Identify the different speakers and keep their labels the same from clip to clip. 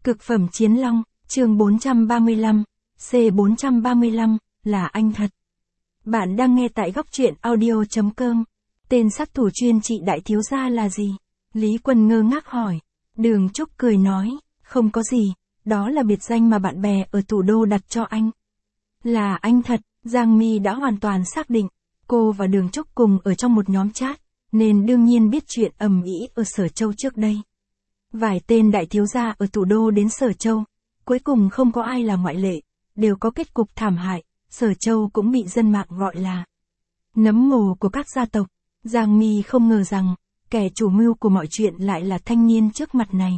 Speaker 1: Cực phẩm chiến long, chương 435, C435, là anh thật. Bạn đang nghe tại góc truyện audio.com. Tên sát thủ chuyên trị đại thiếu gia là gì? Lý Quân ngơ ngác hỏi. Đường Trúc cười nói, không có gì, đó là biệt danh mà bạn bè ở thủ đô đặt cho anh. Là anh thật, Giang Mi đã hoàn toàn xác định, cô và Đường Trúc cùng ở trong một nhóm chat, nên đương nhiên biết chuyện ầm ĩ ở Sở Châu trước đây. Vài tên đại thiếu gia ở thủ đô đến Sở Châu, cuối cùng không có ai là ngoại lệ, đều có kết cục thảm hại, Sở Châu cũng bị dân mạng gọi là nấm mồ của các gia tộc. Giang Mi không ngờ rằng, kẻ chủ mưu của mọi chuyện lại là thanh niên trước mặt này.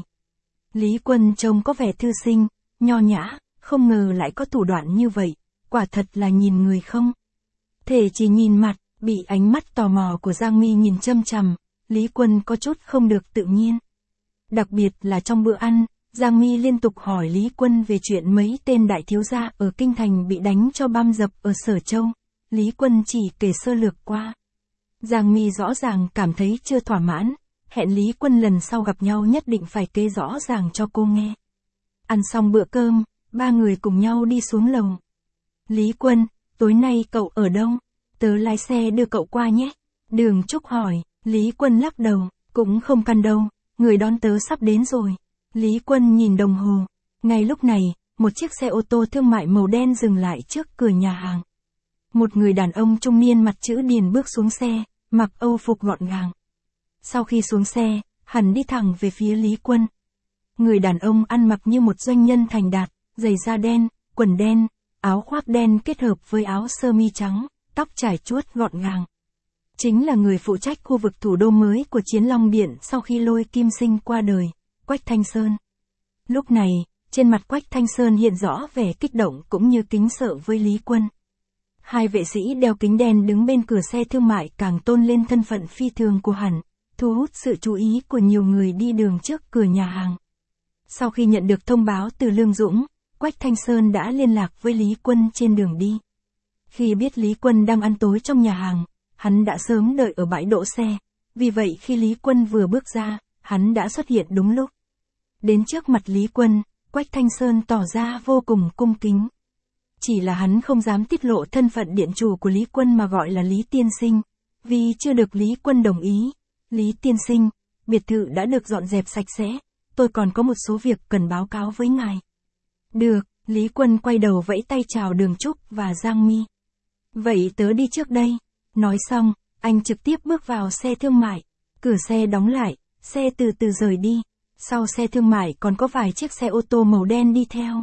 Speaker 1: Lý Quân trông có vẻ thư sinh, nho nhã, không ngờ lại có thủ đoạn như vậy, quả thật là nhìn người không thể chỉ nhìn mặt, bị ánh mắt tò mò của Giang Mi nhìn chăm chằm, Lý Quân có chút không được tự nhiên. Đặc biệt là trong bữa ăn, Giang Mi liên tục hỏi Lý Quân về chuyện mấy tên đại thiếu gia ở Kinh Thành bị đánh cho băm dập ở Sở Châu. Lý Quân chỉ kể sơ lược qua. Giang Mi rõ ràng cảm thấy chưa thỏa mãn, hẹn Lý Quân lần sau gặp nhau nhất định phải kể rõ ràng cho cô nghe. Ăn xong bữa cơm, ba người cùng nhau đi xuống lầu. Lý Quân, tối nay cậu ở đâu? Tớ lái xe đưa cậu qua nhé. Đường Trúc hỏi, Lý Quân lắc đầu, cũng không cần đâu, người đón tớ sắp đến rồi. Lý Quân nhìn đồng hồ. Ngay lúc này, một chiếc xe ô tô thương mại màu đen dừng lại trước cửa nhà hàng. Một người đàn ông trung niên mặt chữ Điền bước xuống xe, mặc âu phục gọn gàng. Sau khi xuống xe, hắn đi thẳng về phía Lý Quân. Người đàn ông ăn mặc như một doanh nhân thành đạt, giày da đen, quần đen, áo khoác đen kết hợp với áo sơ mi trắng, tóc trải chuốt gọn gàng. Chính là người phụ trách khu vực thủ đô mới của Chiến Long Điện sau khi Lôi Kim Sinh qua đời, Quách Thanh Sơn. Lúc này, trên mặt Quách Thanh Sơn hiện rõ vẻ kích động cũng như kính sợ với Lý Quân. Hai vệ sĩ đeo kính đen đứng bên cửa xe thương mại càng tôn lên thân phận phi thường của hắn, thu hút sự chú ý của nhiều người đi đường trước cửa nhà hàng. Sau khi nhận được thông báo từ Lương Dũng, Quách Thanh Sơn đã liên lạc với Lý Quân trên đường đi. Khi biết Lý Quân đang ăn tối trong nhà hàng, hắn đã sớm đợi ở bãi đỗ xe, vì vậy khi Lý Quân vừa bước ra, hắn đã xuất hiện đúng lúc. Đến trước mặt Lý Quân, Quách Thanh Sơn tỏ ra vô cùng cung kính. Chỉ là hắn không dám tiết lộ thân phận điện chủ của Lý Quân mà gọi là Lý Tiên Sinh, vì chưa được Lý Quân đồng ý. Lý Tiên Sinh, biệt thự đã được dọn dẹp sạch sẽ, tôi còn có một số việc cần báo cáo với ngài. Được, Lý Quân quay đầu vẫy tay chào Đường Trúc và Giang Mi. Vậy tớ đi trước đây. Nói xong, anh trực tiếp bước vào xe thương mại. Cửa xe đóng lại, xe từ từ rời đi. Sau xe thương mại còn có vài chiếc xe ô tô màu đen đi theo.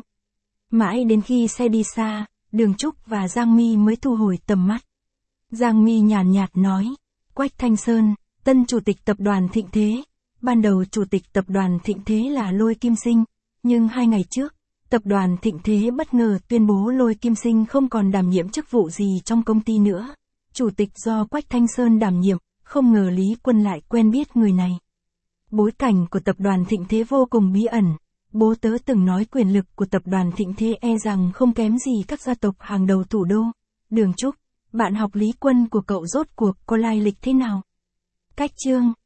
Speaker 1: Mãi đến khi xe đi xa, Đường Trúc và Giang Mi mới thu hồi tầm mắt. Giang Mi nhàn nhạt nói, Quách Thanh Sơn, tân chủ tịch tập đoàn Thịnh Thế. Ban đầu chủ tịch tập đoàn Thịnh Thế là Lôi Kim Sinh, nhưng 2 ngày trước, tập đoàn Thịnh Thế bất ngờ tuyên bố Lôi Kim Sinh không còn đảm nhiệm chức vụ gì trong công ty nữa. Chủ tịch do Quách Thanh Sơn đảm nhiệm, không ngờ Lý Quân lại quen biết người này. Bối cảnh của tập đoàn Thịnh Thế vô cùng bí ẩn. Bố tớ từng nói quyền lực của tập đoàn Thịnh Thế e rằng không kém gì các gia tộc hàng đầu thủ đô. Đường Trúc, bạn học Lý Quân của cậu rốt cuộc có lai lịch thế nào? Cách chương